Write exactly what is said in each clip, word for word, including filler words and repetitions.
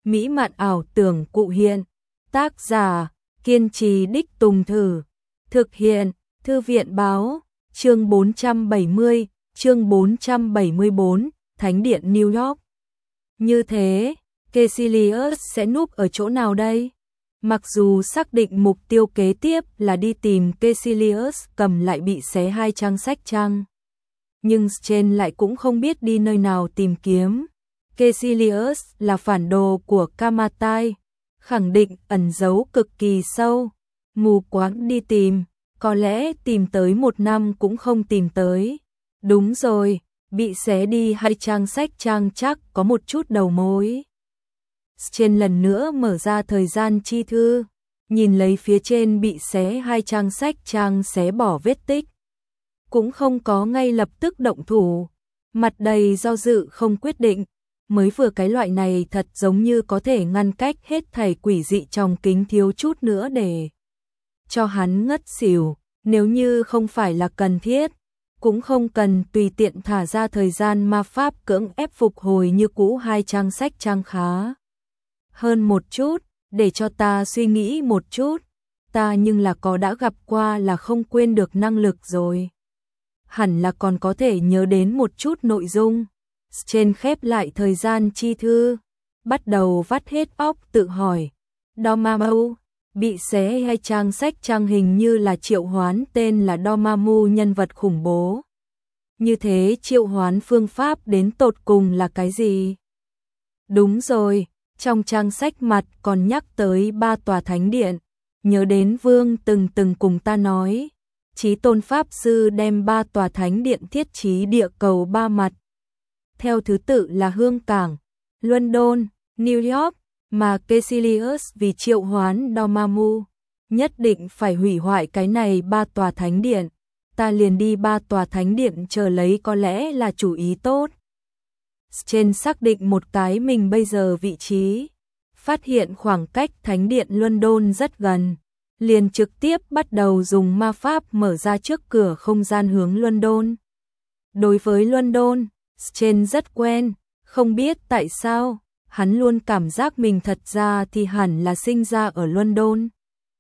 mỹ mạn ảo tưởng cụ hiện. Tác giả, kiên trì đích tùng thử. Thực hiện, Thư viện báo, chương bốn trăm bảy mươi, chương bốn trăm bảy mươi bốn, Thánh điện New York. Như thế, Caecilius sẽ núp ở chỗ nào đây? Mặc dù xác định mục tiêu kế tiếp là đi tìm Caecilius cầm lại bị xé hai trang sách trăng, nhưng Strange lại cũng không biết đi nơi nào tìm kiếm. Caecilius là phản đồ của Kamatai, khẳng định ẩn giấu cực kỳ sâu, mù quáng đi tìm, có lẽ tìm tới một năm cũng không tìm tới. Đúng rồi, bị xé đi hai trang sách trang chắc có một chút đầu mối. Trên lần nữa mở ra thời gian chi thư, nhìn lấy phía trên bị xé hai trang sách trang xé bỏ vết tích. Cũng không có ngay lập tức động thủ, mặt đầy do dự không quyết định, mới vừa cái loại này thật giống như có thể ngăn cách hết thảy quỷ dị trong kính thiếu chút nữa để cho hắn ngất xỉu, nếu như không phải là cần thiết, cũng không cần tùy tiện thả ra thời gian ma pháp cưỡng ép phục hồi như cũ hai trang sách trang khá hơn một chút, để cho ta suy nghĩ một chút, ta nhưng là có đã gặp qua là không quên được năng lực rồi. Hẳn là còn có thể nhớ đến một chút nội dung. Trên khép lại thời gian chi thư, bắt đầu vắt hết óc tự hỏi. Dormammu, bị xé hai trang sách trang hình như là triệu hoán tên là Dormammu nhân vật khủng bố. Như thế triệu hoán phương pháp đến tột cùng là cái gì? Đúng rồi, trong trang sách mặt còn nhắc tới ba tòa thánh điện, nhớ đến Vương từng từng cùng ta nói, Chí Tôn Pháp Sư đem ba tòa thánh điện thiết trí địa cầu ba mặt. Theo thứ tự là Hương Cảng, London, New York, mà Caecilius vì triệu hoán Dormammu, nhất định phải hủy hoại cái này ba tòa thánh điện, ta liền đi ba tòa thánh điện chờ lấy có lẽ là chủ ý tốt. Trên xác định một cái mình bây giờ vị trí, phát hiện khoảng cách thánh điện London rất gần, liền trực tiếp bắt đầu dùng ma pháp mở ra trước cửa không gian hướng London. Đối với London, Strange rất quen, không biết tại sao, hắn luôn cảm giác mình thật ra thì hẳn là sinh ra ở London,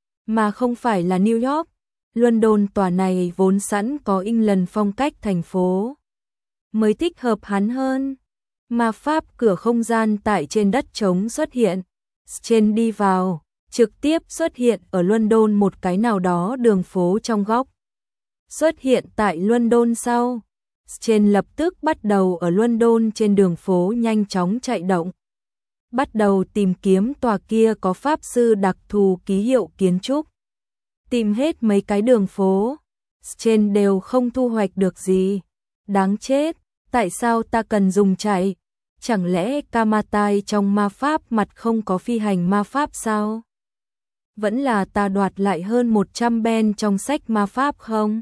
mà không phải là New York. London tòa này vốn sẵn có England phong cách thành phố, mới thích hợp hắn hơn. Ma pháp cửa không gian tại trên đất trống xuất hiện, Strange đi vào, trực tiếp xuất hiện ở London một cái nào đó đường phố trong góc. Xuất hiện tại London sau, Strange lập tức bắt đầu ở London trên đường phố nhanh chóng chạy động. Bắt đầu tìm kiếm tòa kia có pháp sư đặc thù ký hiệu kiến trúc. Tìm hết mấy cái đường phố, Strange đều không thu hoạch được gì. Đáng chết, tại sao ta cần dùng chạy? Chẳng lẽ Kamatai trong ma pháp mặt không có phi hành ma pháp sao? Vẫn là ta đoạt lại hơn một trăm ben trong sách ma pháp không?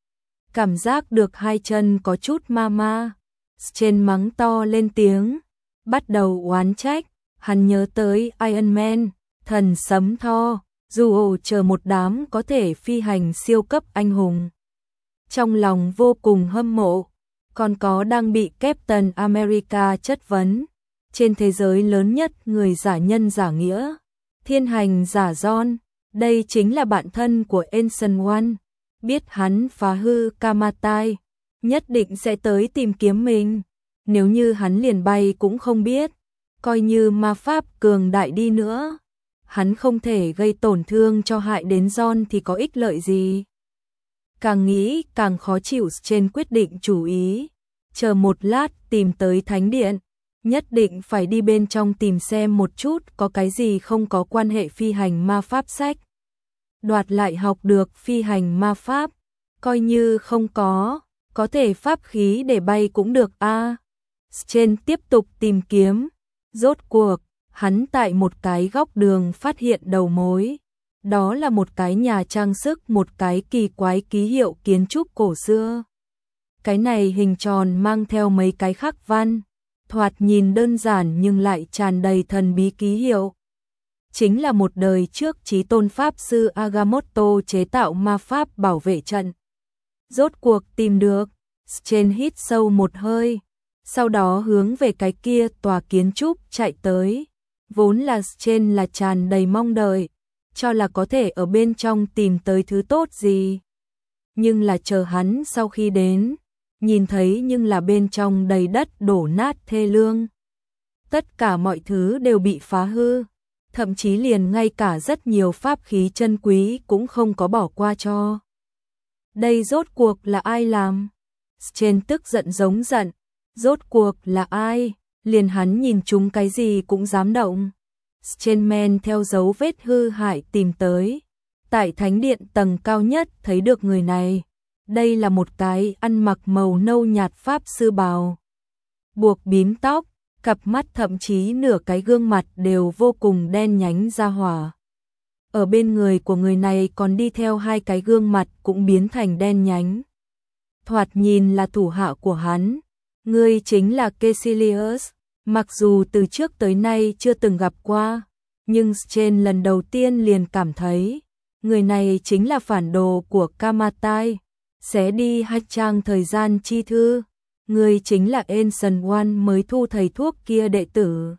Cảm giác được hai chân có chút ma ma. Strange mắng to lên tiếng, bắt đầu oán trách. Hắn nhớ tới Iron Man, thần sấm Thor, dù chờ một đám có thể phi hành siêu cấp anh hùng. Trong lòng vô cùng hâm mộ, còn có đang bị Captain America chất vấn. Trên thế giới lớn nhất người giả nhân giả nghĩa, thiên hành giả John, đây chính là bạn thân của Ancient One. Biết hắn phá hư Kamatai, nhất định sẽ tới tìm kiếm mình. Nếu như hắn liền bay cũng không biết, coi như ma pháp cường đại đi nữa, hắn không thể gây tổn thương cho hại đến John thì có ích lợi gì. Càng nghĩ càng khó chịu, trên quyết định chủ ý, chờ một lát tìm tới thánh điện, nhất định phải đi bên trong tìm xem một chút có cái gì không có quan hệ phi hành ma pháp sách. Đoạt lại học được phi hành ma pháp, coi như không có, có thể pháp khí để bay cũng được a. À, trên tiếp tục tìm kiếm, rốt cuộc, hắn tại một cái góc đường phát hiện đầu mối. Đó là một cái nhà trang sức, một cái kỳ quái ký hiệu kiến trúc cổ xưa. Cái này hình tròn mang theo mấy cái khắc văn, thoạt nhìn đơn giản nhưng lại tràn đầy thần bí ký hiệu. Chính là một đời trước Chí Tôn Pháp Sư Agamotto chế tạo ma pháp bảo vệ trận. Rốt cuộc tìm được, Strange hít sâu một hơi, sau đó hướng về cái kia tòa kiến trúc chạy tới. Vốn là trên là tràn đầy mong đợi, cho là có thể ở bên trong tìm tới thứ tốt gì. Nhưng là chờ hắn sau khi đến, nhìn thấy nhưng là bên trong đầy đất đổ nát thê lương. Tất cả mọi thứ đều bị phá hư, thậm chí liền ngay cả rất nhiều pháp khí chân quý cũng không có bỏ qua cho. Đây rốt cuộc là ai làm? Trên tức giận giống giận, rốt cuộc là ai? Liền hắn nhìn chúng cái gì cũng dám động. Trên men theo dấu vết hư hại tìm tới, tại thánh điện tầng cao nhất thấy được người này. Đây là một cái ăn mặc màu nâu nhạt pháp sư bào, buộc bím tóc, cặp mắt thậm chí nửa cái gương mặt đều vô cùng đen nhánh ra hỏa. Ở bên người của người này còn đi theo hai cái gương mặt cũng biến thành đen nhánh. Thoạt nhìn là thủ hạ của hắn. Ngươi chính là Caecilius. Mặc dù từ trước tới nay chưa từng gặp qua, nhưng trên lần đầu tiên liền cảm thấy người này chính là phản đồ của Kamatai. Sẽ đi hai trang thời gian chi thư. Người chính là Ancient One mới thu thầy thuốc kia đệ tử.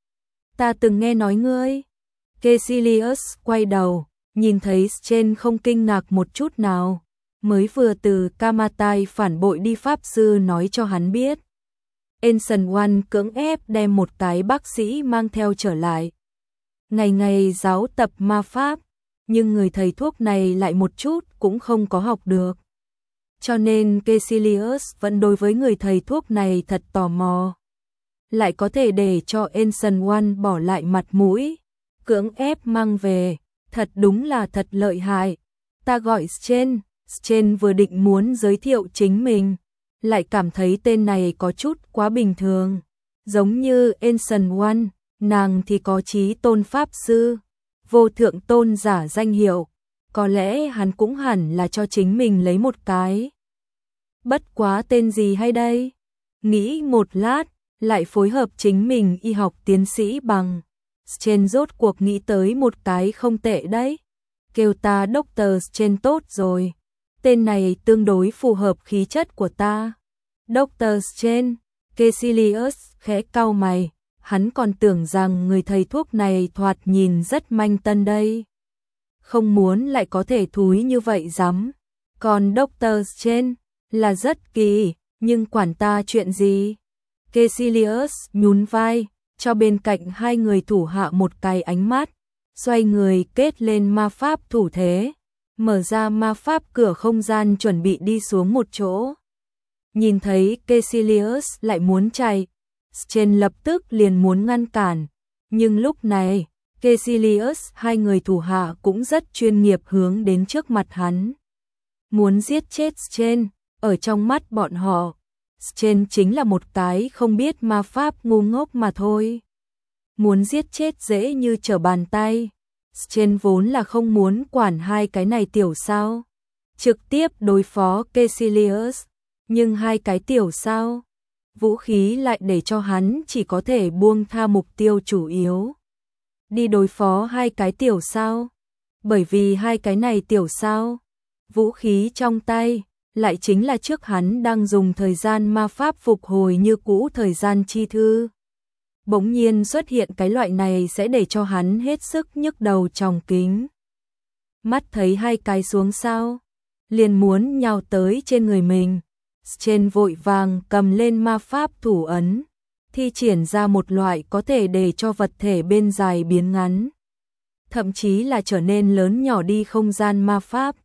Ta từng nghe nói ngươi. Caecilius quay đầu, nhìn thấy trên không kinh ngạc một chút nào. Mới vừa từ Kamatai phản bội đi pháp sư nói cho hắn biết. Ancient One cưỡng ép đem một cái bác sĩ mang theo trở lại. Ngày ngày giáo tập ma pháp, nhưng người thầy thuốc này lại một chút cũng không có học được. Cho nên Caecilius vẫn đối với người thầy thuốc này thật tò mò. Lại có thể để cho Ancient One bỏ lại mặt mũi, cưỡng ép mang về, thật đúng là thật lợi hại. Ta gọi Sten, Sten vừa định muốn giới thiệu chính mình, lại cảm thấy tên này có chút quá bình thường. Giống như Ancient One, nàng thì có chí tôn pháp sư, vô thượng tôn giả danh hiệu. Có lẽ hắn cũng hẳn là cho chính mình lấy một cái. Bất quá tên gì hay đây? Nghĩ một lát, lại phối hợp chính mình y học tiến sĩ bằng. Trên rốt cuộc nghĩ tới một cái không tệ đấy. Kêu ta Doctor Trên tốt rồi. Tên này tương đối phù hợp khí chất của ta. Doctor Trên, Caecilius khẽ cau mày. Hắn còn tưởng rằng người thầy thuốc này thoạt nhìn rất manh tân đây. Không muốn lại có thể thúi như vậy dám. Còn Doctor Trên là rất kỳ, nhưng quản ta chuyện gì? Caecilius nhún vai, cho bên cạnh hai người thủ hạ một cái ánh mắt, xoay người kết lên ma pháp thủ thế, mở ra ma pháp cửa không gian chuẩn bị đi xuống một chỗ. Nhìn thấy Caecilius lại muốn chạy, Trên lập tức liền muốn ngăn cản, nhưng lúc này, Caecilius hai người thủ hạ cũng rất chuyên nghiệp hướng đến trước mặt hắn. Muốn giết chết Trên, ở trong mắt bọn họ, Trên chính là một cái không biết ma pháp ngu ngốc mà thôi. Muốn giết chết dễ như trở bàn tay. Trên vốn là không muốn quản hai cái này tiểu sao. Trực tiếp đối phó Caecilius. Nhưng hai cái tiểu sao. Vũ khí lại để cho hắn chỉ có thể buông tha mục tiêu chủ yếu. Đi đối phó hai cái tiểu sao. Bởi vì hai cái này tiểu sao. Vũ khí trong tay. Lại chính là trước hắn đang dùng thời gian ma pháp phục hồi như cũ thời gian chi thư. Bỗng nhiên xuất hiện cái loại này sẽ để cho hắn hết sức nhức đầu tròng kính. Mắt thấy hai cái xuống sao, liền muốn nhào tới trên người mình. Trên vội vàng cầm lên ma pháp thủ ấn, thi triển ra một loại có thể để cho vật thể bên dài biến ngắn. Thậm chí là trở nên lớn nhỏ đi không gian ma pháp.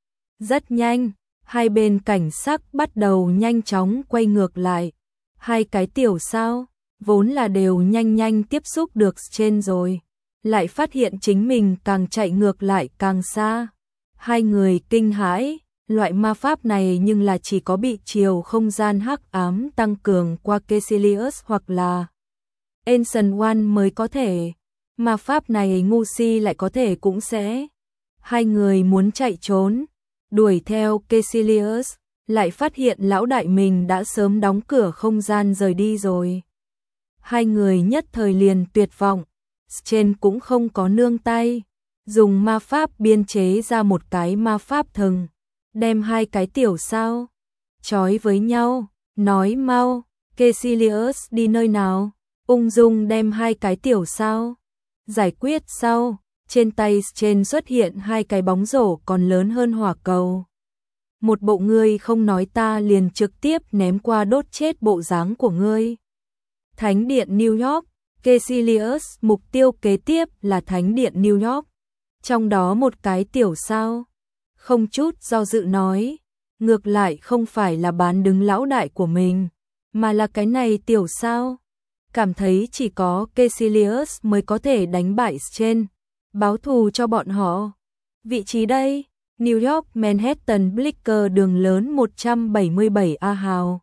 Rất nhanh. Hai bên cảnh sắc bắt đầu nhanh chóng quay ngược lại. Hai cái tiểu sao, vốn là đều nhanh nhanh tiếp xúc được trên rồi. Lại phát hiện chính mình càng chạy ngược lại càng xa. Hai người kinh hãi, loại ma pháp này nhưng là chỉ có bị chiều không gian hắc ám tăng cường qua Caecilius hoặc là Ancient One mới có thể. Ma pháp này ngu si lại có thể cũng sẽ. Hai người muốn chạy trốn. Đuổi theo Caecilius, lại phát hiện lão đại mình đã sớm đóng cửa không gian rời đi rồi. Hai người nhất thời liền tuyệt vọng, Trên cũng không có nương tay, dùng ma pháp biên chế ra một cái ma pháp thừng, đem hai cái tiểu sao trói với nhau, nói mau, Caecilius đi nơi nào, ung dung đem hai cái tiểu sao Giải quyết sau, trên tay trên xuất hiện hai cái bóng rổ còn lớn hơn hỏa cầu. Một bộ ngươi không nói ta liền trực tiếp ném qua đốt chết bộ dáng của ngươi. Thánh điện New York, Caecilius, mục tiêu kế tiếp là Thánh điện New York. Trong đó một cái tiểu sao. Không chút do dự nói, ngược lại không phải là bán đứng lão đại của mình, mà là cái này tiểu sao. Cảm thấy chỉ có Caecilius mới có thể đánh bại trên, báo thù cho bọn họ. Vị trí đây, New York Manhattan Blicker đường lớn một trăm bảy mươi bảy A Hào.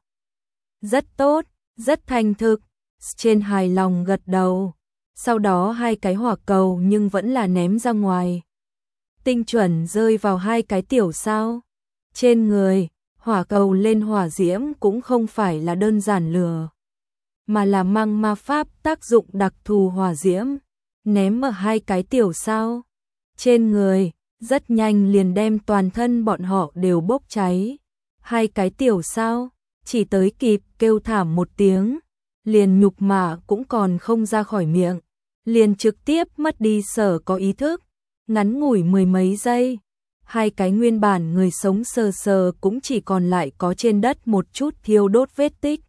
Rất tốt, rất thành thực. Trên hài lòng gật đầu. Sau đó hai cái hỏa cầu nhưng vẫn là ném ra ngoài. Tinh chuẩn rơi vào hai cái tiểu sao. Trên người, hỏa cầu lên hỏa diễm cũng không phải là đơn giản lửa, mà là mang ma pháp tác dụng đặc thù hỏa diễm. Ném ở hai cái tiểu sao. Trên người, rất nhanh liền đem toàn thân bọn họ đều bốc cháy. Hai cái tiểu sao, chỉ tới kịp kêu thảm một tiếng, liền nhục mạ cũng còn không ra khỏi miệng, liền trực tiếp mất đi sở có ý thức. Ngắn ngủi mười mấy giây, hai cái nguyên bản người sống sờ sờ cũng chỉ còn lại có trên đất một chút thiêu đốt vết tích.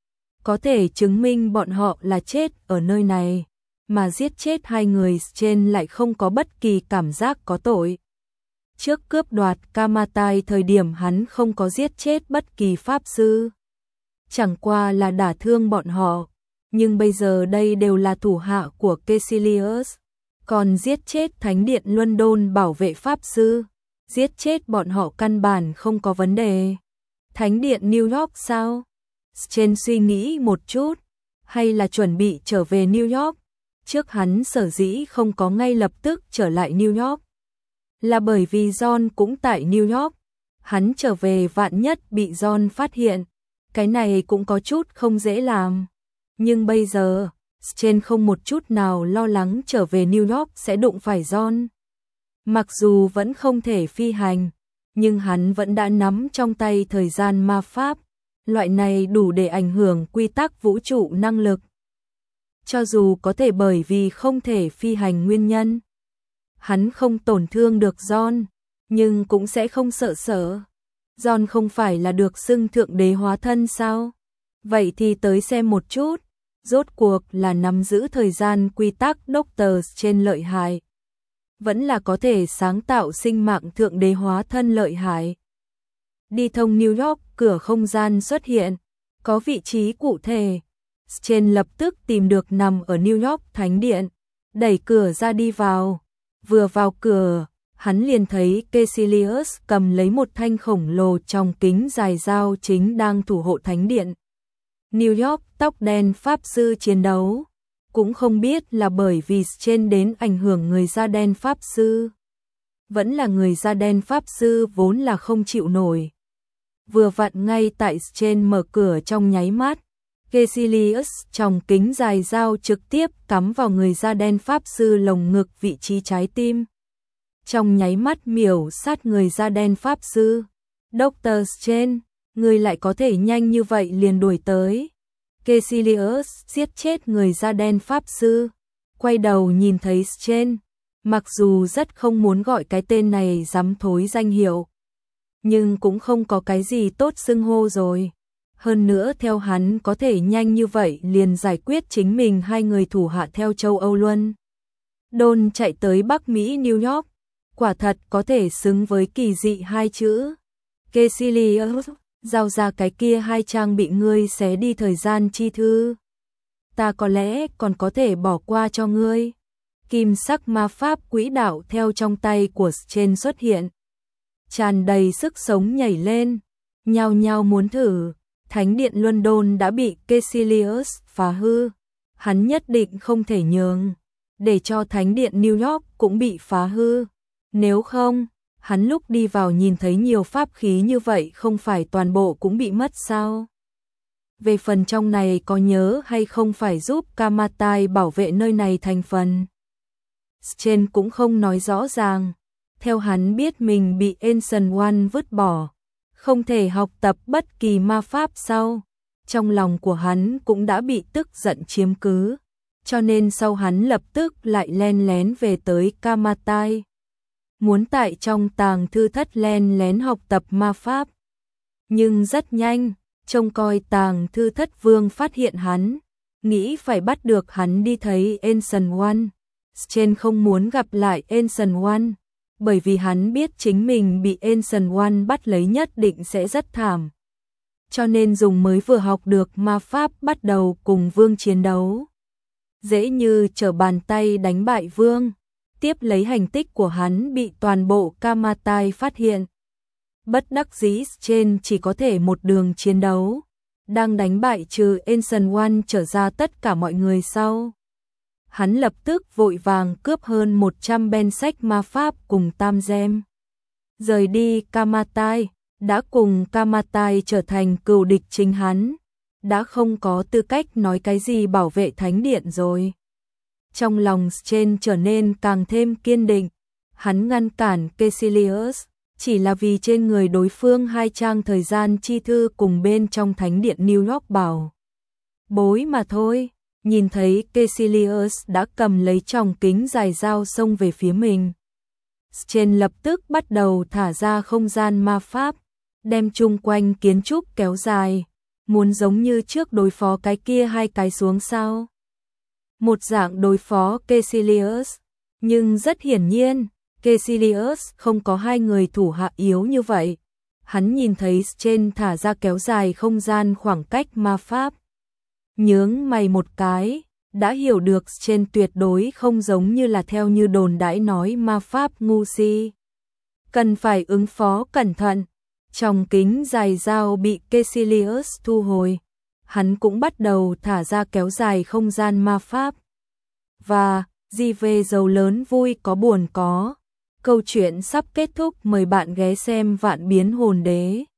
Có thể chứng minh bọn họ là chết ở nơi này, mà giết chết hai người trên lại không có bất kỳ cảm giác có tội. Trước cướp đoạt Kamatai thời điểm hắn không có giết chết bất kỳ pháp sư, chẳng qua là đả thương bọn họ, nhưng bây giờ đây đều là thủ hạ của Caecilius, còn giết chết Thánh điện London bảo vệ pháp sư, giết chết bọn họ căn bản không có vấn đề. Thánh điện New York sao? Trên suy nghĩ một chút, hay là chuẩn bị trở về New York. Trước hắn sở dĩ không có ngay lập tức trở lại New York, là bởi vì John cũng tại New York. Hắn trở về vạn nhất bị John phát hiện, cái này cũng có chút không dễ làm. Nhưng bây giờ, trên không một chút nào lo lắng trở về New York sẽ đụng phải John. Mặc dù vẫn không thể phi hành, nhưng hắn vẫn đã nắm trong tay thời gian ma pháp. Loại này đủ để ảnh hưởng quy tắc vũ trụ năng lực. Cho dù có thể bởi vì không thể phi hành nguyên nhân, hắn không tổn thương được John, nhưng cũng sẽ không sợ sợ. John không phải là được xưng thượng đế hóa thân sao? Vậy thì tới xem một chút, rốt cuộc là nắm giữ thời gian quy tắc Doctor trên lợi hại, vẫn là có thể sáng tạo sinh mạng thượng đế hóa thân lợi hại. Đi thông New York, cửa không gian xuất hiện, có vị trí cụ thể. Trên lập tức tìm được nằm ở New York Thánh điện, đẩy cửa ra đi vào. Vừa vào cửa, hắn liền thấy Caecilius cầm lấy một thanh khổng lồ trong kính dài dao chính đang thủ hộ Thánh điện. New York tóc đen pháp sư chiến đấu, cũng không biết là bởi vì trên đến ảnh hưởng người da đen pháp sư, vẫn là người da đen pháp sư vốn là không chịu nổi. Vừa vặn ngay tại trên mở cửa trong nháy mắt, Caecilius trong kính dài dao trực tiếp cắm vào người da đen pháp sư lồng ngực vị trí trái tim. Trong nháy mắt miểu sát người da đen pháp sư. Doctor Strange, người lại có thể nhanh như vậy liền đuổi tới. Caecilius giết chết người da đen pháp sư, quay đầu nhìn thấy Strange, mặc dù rất không muốn gọi cái tên này dám thối danh hiệu, nhưng cũng không có cái gì tốt xưng hô rồi. Hơn nữa theo hắn có thể nhanh như vậy liền giải quyết chính mình hai người thủ hạ theo châu Âu luôn. Đôn chạy tới Bắc Mỹ New York, quả thật có thể xứng với kỳ dị hai chữ. Caecilius, giao ra cái kia hai trang bị ngươi xé đi thời gian chi thư. Ta có lẽ còn có thể bỏ qua cho ngươi. Kim sắc ma pháp quỹ đạo theo trong tay của Strange xuất hiện, tràn đầy sức sống nhảy lên, nhao nhao muốn thử. Thánh điện London đã bị Caecilius phá hư, hắn nhất định không thể nhường, để cho Thánh điện New York cũng bị phá hư. Nếu không, hắn lúc đi vào nhìn thấy nhiều pháp khí như vậy không phải toàn bộ cũng bị mất sao? Về phần trong này có nhớ hay không phải giúp Kamatai bảo vệ nơi này thành phần? Strange cũng không nói rõ ràng. Theo hắn biết mình bị Ancient One vứt bỏ, không thể học tập bất kỳ ma pháp sau, trong lòng của hắn cũng đã bị tức giận chiếm cứ. cho nên sau hắn lập tức lại len lén về tới Kamatai. Muốn tại trong tàng thư thất len lén học tập ma pháp. Nhưng rất nhanh, trông coi tàng thư thất vương phát hiện hắn, nghĩ phải bắt được hắn đi thấy Ancient One. Chen không muốn gặp lại Ancient One, bởi vì hắn biết chính mình bị Ancient One bắt lấy nhất định sẽ rất thảm. Cho nên dùng mới vừa học được ma pháp bắt đầu cùng vương chiến đấu. Dễ như trở bàn tay đánh bại vương, tiếp lấy hành tích của hắn bị toàn bộ Kamatai phát hiện. Bất đắc dĩ Chen chỉ có thể một đường chiến đấu, đang đánh bại trừ Ancient One trở ra tất cả mọi người sau. Hắn lập tức vội vàng cướp hơn một trăm ben sách ma pháp cùng tam gem. Rời đi Kamatai, đã cùng Kamatai trở thành cừu địch chính hắn, đã không có tư cách nói cái gì bảo vệ thánh điện rồi. Trong lòng Chen trở nên càng thêm kiên định, hắn ngăn cản Caecilius, chỉ là vì trên người đối phương hai trang thời gian chi thư cùng bên trong thánh điện New York bảo bối mà thôi. Nhìn thấy Caecilius đã cầm lấy tròng kính dài dao xông về phía mình, Chen lập tức bắt đầu thả ra không gian ma pháp, đem chung quanh kiến trúc kéo dài, muốn giống như trước đối phó cái kia hai cái xuống sao. Một dạng đối phó Caecilius, nhưng rất hiển nhiên, Caecilius không có hai người thủ hạ yếu như vậy. Hắn nhìn thấy Chen thả ra kéo dài không gian khoảng cách ma pháp, nhướng mày một cái, đã hiểu được Chen tuyệt đối không giống như là theo như đồn đãi nói ma pháp ngu si. Cần phải ứng phó cẩn thận. Trong kính dài dao bị Caecilius thu hồi, hắn cũng bắt đầu thả ra kéo dài không gian ma pháp. Và, gì về giàu lớn vui có buồn có. Câu chuyện sắp kết thúc, mời bạn ghé xem Vạn Biến Hồn Đế.